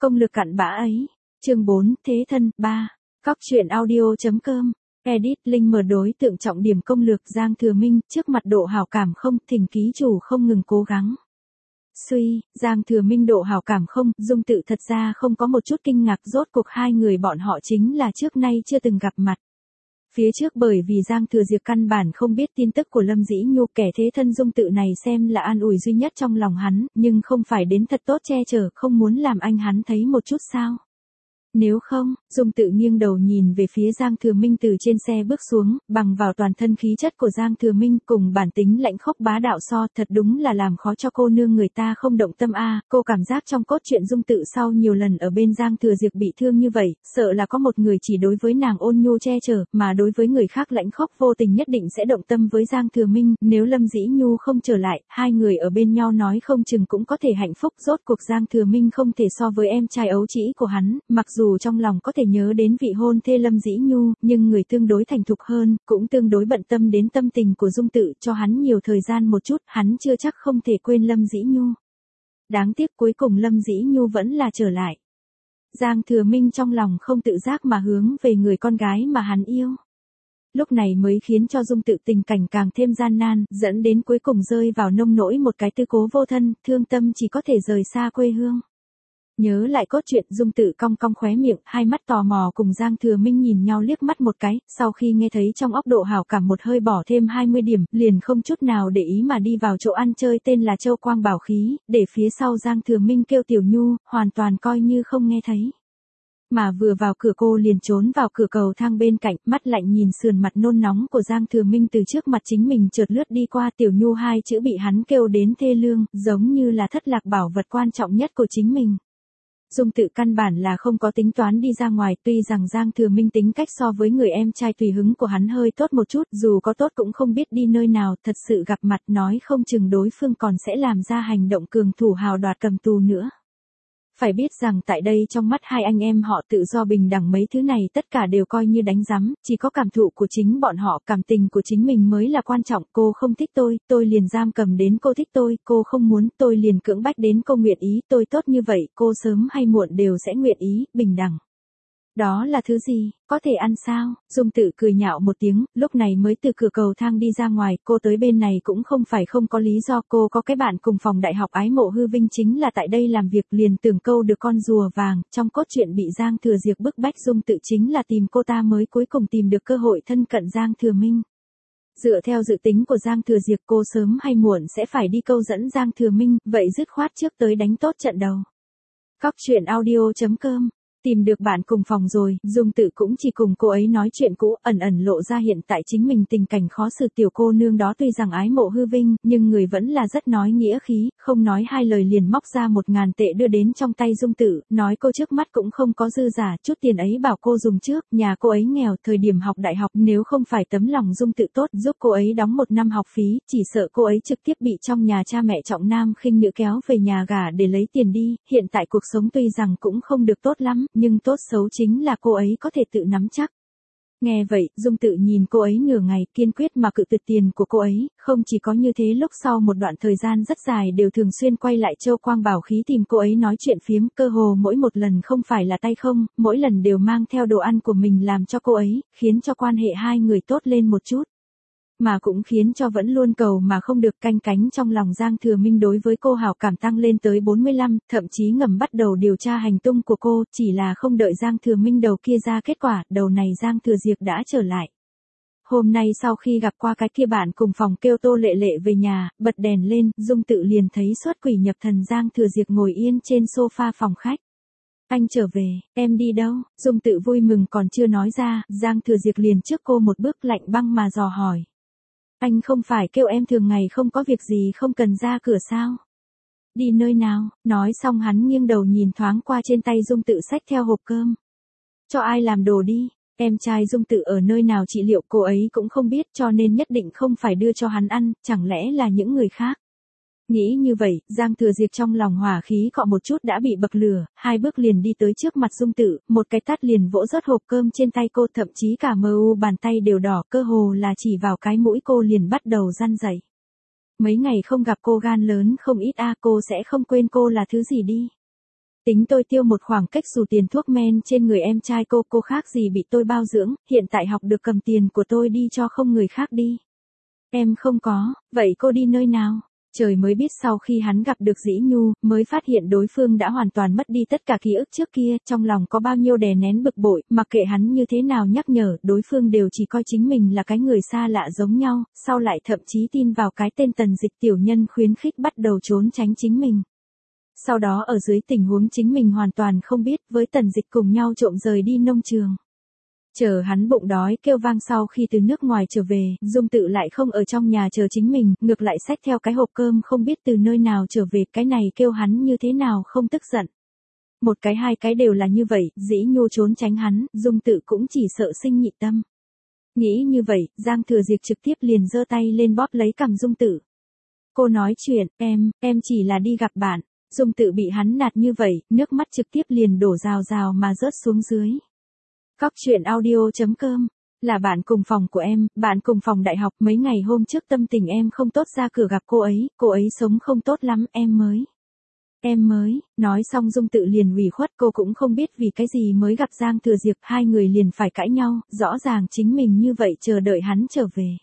Công lực cặn bã ấy. Chương 4, Thế thân, 3. Cóc truyện audio.com. Edit link mở đối tượng trọng điểm công lược Giang Thừa Minh, trước mặt độ hảo cảm không, thỉnh ký chủ không ngừng cố gắng. Giang Thừa Minh độ hảo cảm không, Dung Tự thật ra không có một chút kinh ngạc, rốt cuộc hai người bọn họ chính là trước nay chưa từng gặp mặt. Phía trước bởi vì Giang Thừa Diệp căn bản không biết tin tức của Lâm Dĩ Nhu, kẻ thế thân Dung Tự này xem là an ủi duy nhất trong lòng hắn, nhưng không phải đến thật tốt che chở, không muốn làm anh hắn thấy một chút sao. Nếu không, Dung Tự nghiêng đầu nhìn về phía Giang Thừa Minh từ trên xe bước xuống, bằng vào toàn thân khí chất của Giang Thừa Minh cùng bản tính lãnh khốc bá đạo so, thật đúng là làm khó cho cô nương người ta không động tâm a. Cô cảm giác trong cốt truyện Dung Tự sau nhiều lần ở bên Giang Thừa Diệp bị thương như vậy, sợ là có một người chỉ đối với nàng ôn nhu che chở, mà đối với người khác lãnh khốc vô tình nhất định sẽ động tâm với Giang Thừa Minh. Nếu Lâm Dĩ Nhu không trở lại, hai người ở bên nhau nói không chừng cũng có thể hạnh phúc. Rốt cuộc Giang Thừa Minh không thể so với em trai ấu trĩ của hắn, mặc dù trong lòng có thể nhớ đến vị hôn thê Lâm Dĩ Nhu, nhưng người tương đối thành thục hơn, cũng tương đối bận tâm đến tâm tình của Dung Tự, cho hắn nhiều thời gian một chút, hắn chưa chắc không thể quên Lâm Dĩ Nhu. Đáng tiếc cuối cùng Lâm Dĩ Nhu vẫn là trở lại. Giang Thừa Minh trong lòng không tự giác mà hướng về người con gái mà hắn yêu. Lúc này mới khiến cho Dung Tự tình cảnh càng thêm gian nan, dẫn đến cuối cùng rơi vào nông nỗi một cái tư cố vô thân, thương tâm chỉ có thể rời xa quê hương. Nhớ lại cốt truyện, Dung Tự cong cong khóe miệng, hai mắt tò mò cùng Giang Thừa Minh nhìn nhau liếc mắt một cái, sau khi nghe thấy trong óc độ hảo cảm một hơi bỏ thêm 20 điểm, liền không chút nào để ý mà đi vào chỗ ăn chơi tên là Châu Quang Bảo Khí, để phía sau Giang Thừa Minh kêu Tiểu Nhu, hoàn toàn coi như không nghe thấy. Mà vừa vào cửa cô liền trốn vào cửa cầu thang bên cạnh, mắt lạnh nhìn sườn mặt nôn nóng của Giang Thừa Minh từ trước mặt chính mình chợt lướt đi qua. Tiểu Nhu hai chữ bị hắn kêu đến thê lương, giống như là thất lạc bảo vật quan trọng nhất của chính mình. Dung Tự căn bản là không có tính toán đi ra ngoài, tuy rằng Giang Thừa Minh tính cách so với người em trai tùy hứng của hắn hơi tốt một chút, dù có tốt cũng không biết đi nơi nào, thật sự gặp mặt nói không chừng đối phương còn sẽ làm ra hành động cường thủ hào đoạt cầm tù nữa. Phải biết rằng tại đây trong mắt hai anh em họ tự do bình đẳng mấy thứ này tất cả đều coi như đánh rắm, chỉ có cảm thụ của chính bọn họ, cảm tình của chính mình mới là quan trọng. Cô không thích tôi liền giam cầm đến cô thích cô không muốn, tôi liền cưỡng bách đến cô nguyện ý, tôi tốt như vậy, cô sớm hay muộn đều sẽ nguyện ý, bình đẳng. Đó là thứ gì, có thể ăn sao? Dung Tự cười nhạo một tiếng, lúc này mới từ cửa cầu thang đi ra ngoài, cô tới bên này cũng không phải không có lý do, cô có cái bạn cùng phòng đại học Ái Mộ Hư Vinh chính là tại đây làm việc, liền tưởng câu được con rùa vàng, trong cốt truyện bị Giang Thừa Diệp bức bách Dung Tự chính là tìm cô ta mới cuối cùng tìm được cơ hội thân cận Giang Thừa Minh. Dựa theo dự tính của Giang Thừa Diệp cô sớm hay muộn sẽ phải đi câu dẫn Giang Thừa Minh, vậy dứt khoát trước tới đánh tốt trận đầu. Cóc truyện audio.com. Tìm được bạn cùng phòng rồi, Dung Tự cũng chỉ cùng cô ấy nói chuyện cũ, ẩn ẩn lộ ra hiện tại chính mình tình cảnh khó xử. Tiểu cô nương đó tuy rằng ái mộ Hư Vinh, nhưng người vẫn là rất nói nghĩa khí, không nói hai lời liền móc ra 1.000 tệ đưa đến trong tay Dung Tự, nói cô trước mắt cũng không có dư giả, chút tiền ấy bảo cô dùng trước, nhà cô ấy nghèo, thời điểm học đại học nếu không phải tấm lòng Dung Tự tốt giúp cô ấy đóng 1 năm học phí, chỉ sợ cô ấy trực tiếp bị trong nhà cha mẹ trọng nam khinh nữ kéo về nhà gả để lấy tiền đi. Hiện tại cuộc sống tuy rằng cũng không được tốt lắm, nhưng tốt xấu chính là cô ấy có thể tự nắm chắc. Nghe vậy, Dung Tự nhìn cô ấy nửa ngày, kiên quyết mà cự tuyệt tiền của cô ấy, không chỉ có như thế, lúc sau một đoạn thời gian rất dài đều thường xuyên quay lại Châu Quang Bảo Khí tìm cô ấy nói chuyện phiếm, cơ hồ mỗi một lần không phải là tay không, mỗi lần đều mang theo đồ ăn của mình làm cho cô ấy, khiến cho quan hệ hai người tốt lên một chút. Mà cũng khiến cho vẫn luôn cầu mà không được, canh cánh trong lòng Giang Thừa Minh đối với cô hảo cảm tăng lên tới 45, thậm chí ngầm bắt đầu điều tra hành tung của cô, chỉ là không đợi Giang Thừa Minh đầu kia ra kết quả, đầu này Giang Thừa Diệp đã trở lại. Hôm nay sau khi gặp qua cái kia bạn cùng phòng kêu Tô Lệ Lệ về nhà, bật đèn lên, Dung Tự liền thấy xuất quỷ nhập thần Giang Thừa Diệp ngồi yên trên sofa phòng khách. Anh trở về, em đi đâu? Dung Tự vui mừng còn chưa nói ra, Giang Thừa Diệp liền trước cô một bước lạnh băng mà dò hỏi. Anh không phải kêu em thường ngày không có việc gì không cần ra cửa sao? Đi nơi nào? Nói xong hắn nghiêng đầu nhìn thoáng qua trên tay Dung Tự xách theo hộp cơm. Cho ai làm đồ đi? Em trai Dung Tự ở nơi nào trị liệu cô ấy cũng không biết, cho nên nhất định không phải đưa cho hắn ăn, chẳng lẽ là những người khác? Nghĩ như vậy, Giang Thừa Diệp trong lòng hỏa khí cọ một chút đã bị bậc lửa, hai bước liền đi tới trước mặt Dung Tự, một cái tát liền vỗ rớt hộp cơm trên tay cô, thậm chí cả bàn tay đều đỏ, cơ hồ là chỉ vào cái mũi cô liền bắt đầu răn rẩy. Mấy ngày không gặp cô gan lớn không ít a, cô sẽ không quên cô là thứ gì đi. Tính tôi tiêu một khoảng cách dù tiền thuốc men trên người em trai cô khác gì bị tôi bao dưỡng, hiện tại học được cầm tiền của tôi đi cho không người khác đi. Em không có, vậy cô đi nơi nào? Trời mới biết sau khi hắn gặp được Dĩ Nhu, mới phát hiện đối phương đã hoàn toàn mất đi tất cả ký ức trước kia, trong lòng có bao nhiêu đè nén bực bội, mặc kệ hắn như thế nào nhắc nhở, đối phương đều chỉ coi chính mình là cái người xa lạ giống nhau, sau lại thậm chí tin vào cái tên Tần Dịch tiểu nhân khuyến khích bắt đầu trốn tránh chính mình. Sau đó ở dưới tình huống chính mình hoàn toàn không biết, với Tần Dịch cùng nhau trộm rời đi nông trường. Chờ hắn bụng đói kêu vang sau khi từ nước ngoài trở về, Dung Tự lại không ở trong nhà chờ chính mình, ngược lại xách theo cái hộp cơm không biết từ nơi nào trở về, cái này kêu hắn như thế nào không tức giận. Một cái hai cái đều là như vậy, Dĩ Nhu trốn tránh hắn, Dung Tự cũng chỉ sợ sinh nhị tâm. Nghĩ như vậy, Giang Thừa Diệp trực tiếp liền giơ tay lên bóp lấy cằm Dung Tự. Cô nói chuyện, em chỉ là đi gặp bạn. Dung Tự bị hắn nạt như vậy, nước mắt trực tiếp liền đổ rào rào mà rớt xuống dưới. Cóc truyện audio.com, là bạn cùng phòng của em, bạn cùng phòng đại học, mấy ngày hôm trước tâm tình em không tốt ra cửa gặp cô ấy sống không tốt lắm, em mới, nói xong Dung Tự liền ủy khuất, cô cũng không biết vì cái gì mới gặp Giang Thừa Diệp, hai người liền phải cãi nhau, rõ ràng chính mình như vậy chờ đợi hắn trở về.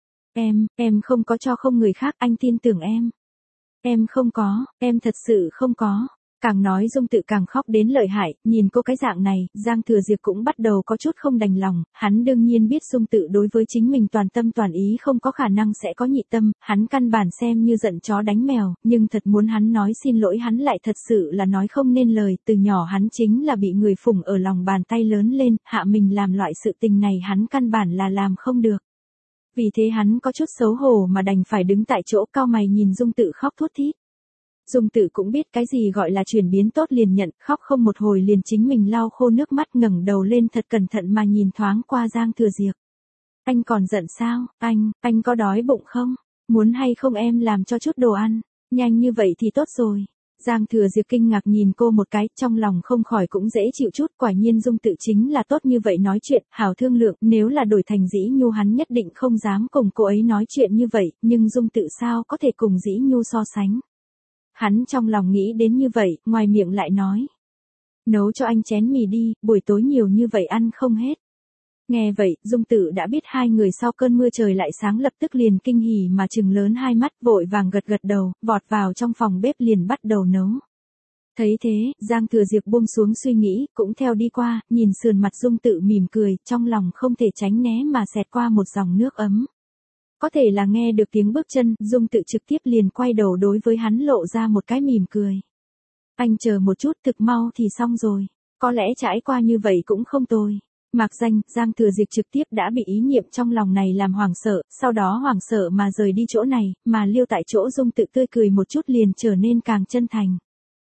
Em không có cho không người khác, anh tin tưởng em. Em không có, em thật sự không có. Càng nói Dung Tự càng khóc đến lợi hại, nhìn cô cái dạng này, Giang Thừa Diệp cũng bắt đầu có chút không đành lòng, hắn đương nhiên biết Dung Tự đối với chính mình toàn tâm toàn ý không có khả năng sẽ có nhị tâm, hắn căn bản xem như giận chó đánh mèo, nhưng thật muốn hắn nói xin lỗi hắn lại thật sự là nói không nên lời, từ nhỏ hắn chính là bị người phụng ở lòng bàn tay lớn lên, hạ mình làm loại sự tình này hắn căn bản là làm không được. Vì thế hắn có chút xấu hổ mà đành phải đứng tại chỗ cau mày nhìn Dung Tự khóc thút thít. Dung Tự cũng biết cái gì gọi là chuyển biến tốt liền nhận, khóc không một hồi liền chính mình lau khô nước mắt ngẩng đầu lên thật cẩn thận mà nhìn thoáng qua Giang Thừa Diệp. Anh còn giận sao, anh có đói bụng không? Muốn hay không em làm cho chút đồ ăn? Nhanh như vậy thì tốt rồi. Giang Thừa Diệp kinh ngạc nhìn cô một cái, trong lòng không khỏi cũng dễ chịu chút, quả nhiên Dung Tự chính là tốt như vậy nói chuyện, hảo thương lượng, nếu là đổi thành Dĩ Nhu hắn nhất định không dám cùng cô ấy nói chuyện như vậy, nhưng Dung Tự sao có thể cùng Dĩ Nhu so sánh. Hắn trong lòng nghĩ đến như vậy, ngoài miệng lại nói. Nấu cho anh chén mì đi, buổi tối nhiều như vậy ăn không hết. Nghe vậy, Dung Tự đã biết hai người sau cơn mưa trời lại sáng lập tức liền kinh hỉ mà trừng lớn hai mắt, vội vàng gật gật đầu, vọt vào trong phòng bếp liền bắt đầu nấu. Thấy thế, Giang Thừa Diệp buông xuống suy nghĩ, cũng theo đi qua, nhìn sườn mặt Dung Tự mỉm cười, trong lòng không thể tránh né mà xẹt qua một dòng nước ấm. Có thể là nghe được tiếng bước chân, Dung Tự trực tiếp liền quay đầu đối với hắn lộ ra một cái mỉm cười. Anh chờ một chút, thực mau thì xong rồi. Có lẽ trải qua như vậy cũng không tồi. Mạc danh, Giang Thừa Diệp trực tiếp đã bị ý niệm trong lòng này làm hoảng sợ, sau đó hoảng sợ mà rời đi chỗ này, mà lưu tại chỗ Dung Tự tươi cười một chút liền trở nên càng chân thành.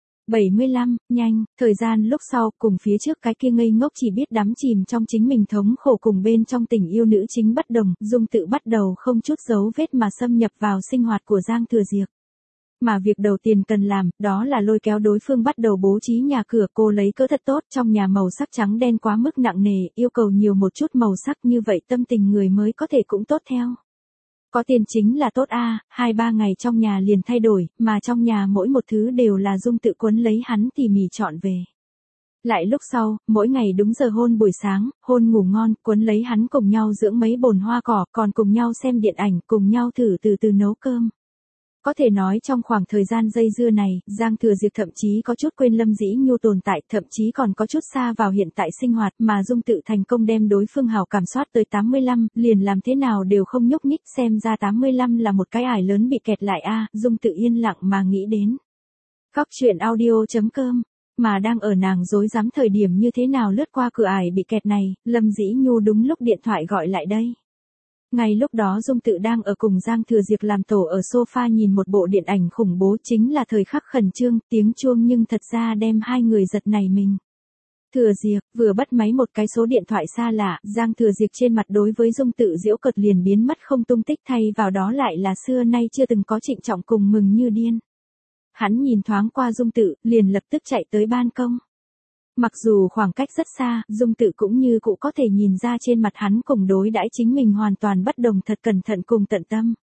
75, nhanh, thời gian lúc sau, cùng phía trước cái kia ngây ngốc chỉ biết đắm chìm trong chính mình thống khổ cùng bên trong tình yêu nữ chính bất đồng, Dung Tự bắt đầu không chút dấu vết mà xâm nhập vào sinh hoạt của Giang Thừa Diệp. Mà việc đầu tiên cần làm, đó là lôi kéo đối phương bắt đầu bố trí nhà cửa, cô lấy cỡ thật tốt, trong nhà màu sắc trắng đen quá mức nặng nề, yêu cầu nhiều một chút màu sắc như vậy tâm tình người mới có thể cũng tốt theo. Có tiền chính là tốt a, 2-3 ngày trong nhà liền thay đổi, mà trong nhà mỗi một thứ đều là Dung Tự quấn lấy hắn tỉ mỉ chọn về. Lại lúc sau, mỗi ngày đúng giờ hôn buổi sáng, hôn ngủ ngon, quấn lấy hắn cùng nhau dưỡng mấy bồn hoa cỏ, còn cùng nhau xem điện ảnh, cùng nhau thử từ từ nấu cơm. Có thể nói trong khoảng thời gian dây dưa này, Giang Thừa Diệp thậm chí có chút quên Lâm Dĩ Nhu tồn tại, thậm chí còn có chút xa vào hiện tại sinh hoạt, mà Dung Tự thành công đem đối phương hảo cảm soát tới 85, liền làm thế nào đều không nhúc nhích, xem ra 85 là một cái ải lớn bị kẹt lại a, Dung Tự yên lặng mà nghĩ đến. Cóc truyện audio.com, mà đang ở nàng rối rắm thời điểm như thế nào lướt qua cửa ải bị kẹt này, Lâm Dĩ Nhu đúng lúc điện thoại gọi lại đây. Ngay lúc đó Dung Tự đang ở cùng Giang Thừa Diệp làm tổ ở sofa nhìn một bộ điện ảnh khủng bố, chính là thời khắc khẩn trương, tiếng chuông nhưng thật ra đem hai người giật nảy mình. Thừa Diệp, vừa bắt máy một cái số điện thoại xa lạ, Giang Thừa Diệp trên mặt đối với Dung Tự giễu cợt liền biến mất không tung tích, thay vào đó lại là xưa nay chưa từng có trịnh trọng cùng mừng như điên. Hắn nhìn thoáng qua Dung Tự, liền lập tức chạy tới ban công. Mặc dù khoảng cách rất xa, Dung Tự cũng như cũ có thể nhìn ra trên mặt hắn cùng đối đãi chính mình hoàn toàn bất đồng, thật cẩn thận cùng tận tâm.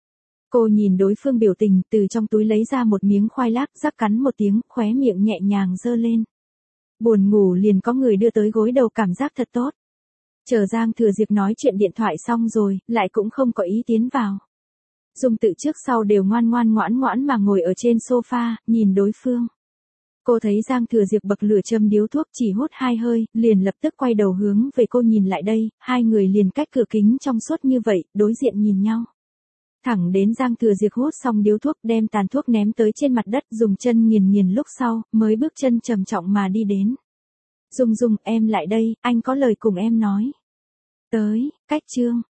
Cô nhìn đối phương biểu tình, từ trong túi lấy ra một miếng khoai lác, rắc cắn một tiếng, khóe miệng nhẹ nhàng giơ lên. Buồn ngủ liền có người đưa tới gối đầu, cảm giác thật tốt. Chờ Giang Thừa Diệp nói chuyện điện thoại xong rồi, lại cũng không có ý tiến vào. Dung Tự trước sau đều ngoan ngoãn mà ngồi ở trên sofa, nhìn đối phương. Cô thấy Giang Thừa Diệp bậc lửa châm điếu thuốc, chỉ hút 2 hơi, liền lập tức quay đầu hướng về cô nhìn lại đây, hai người liền cách cửa kính trong suốt như vậy, đối diện nhìn nhau. Thẳng đến Giang Thừa Diệp hút xong điếu thuốc, đem tàn thuốc ném tới trên mặt đất, dùng chân nghiền lúc sau, mới bước chân trầm trọng mà đi đến. Dung, em lại đây, anh có lời cùng em nói. Tới, cách chương.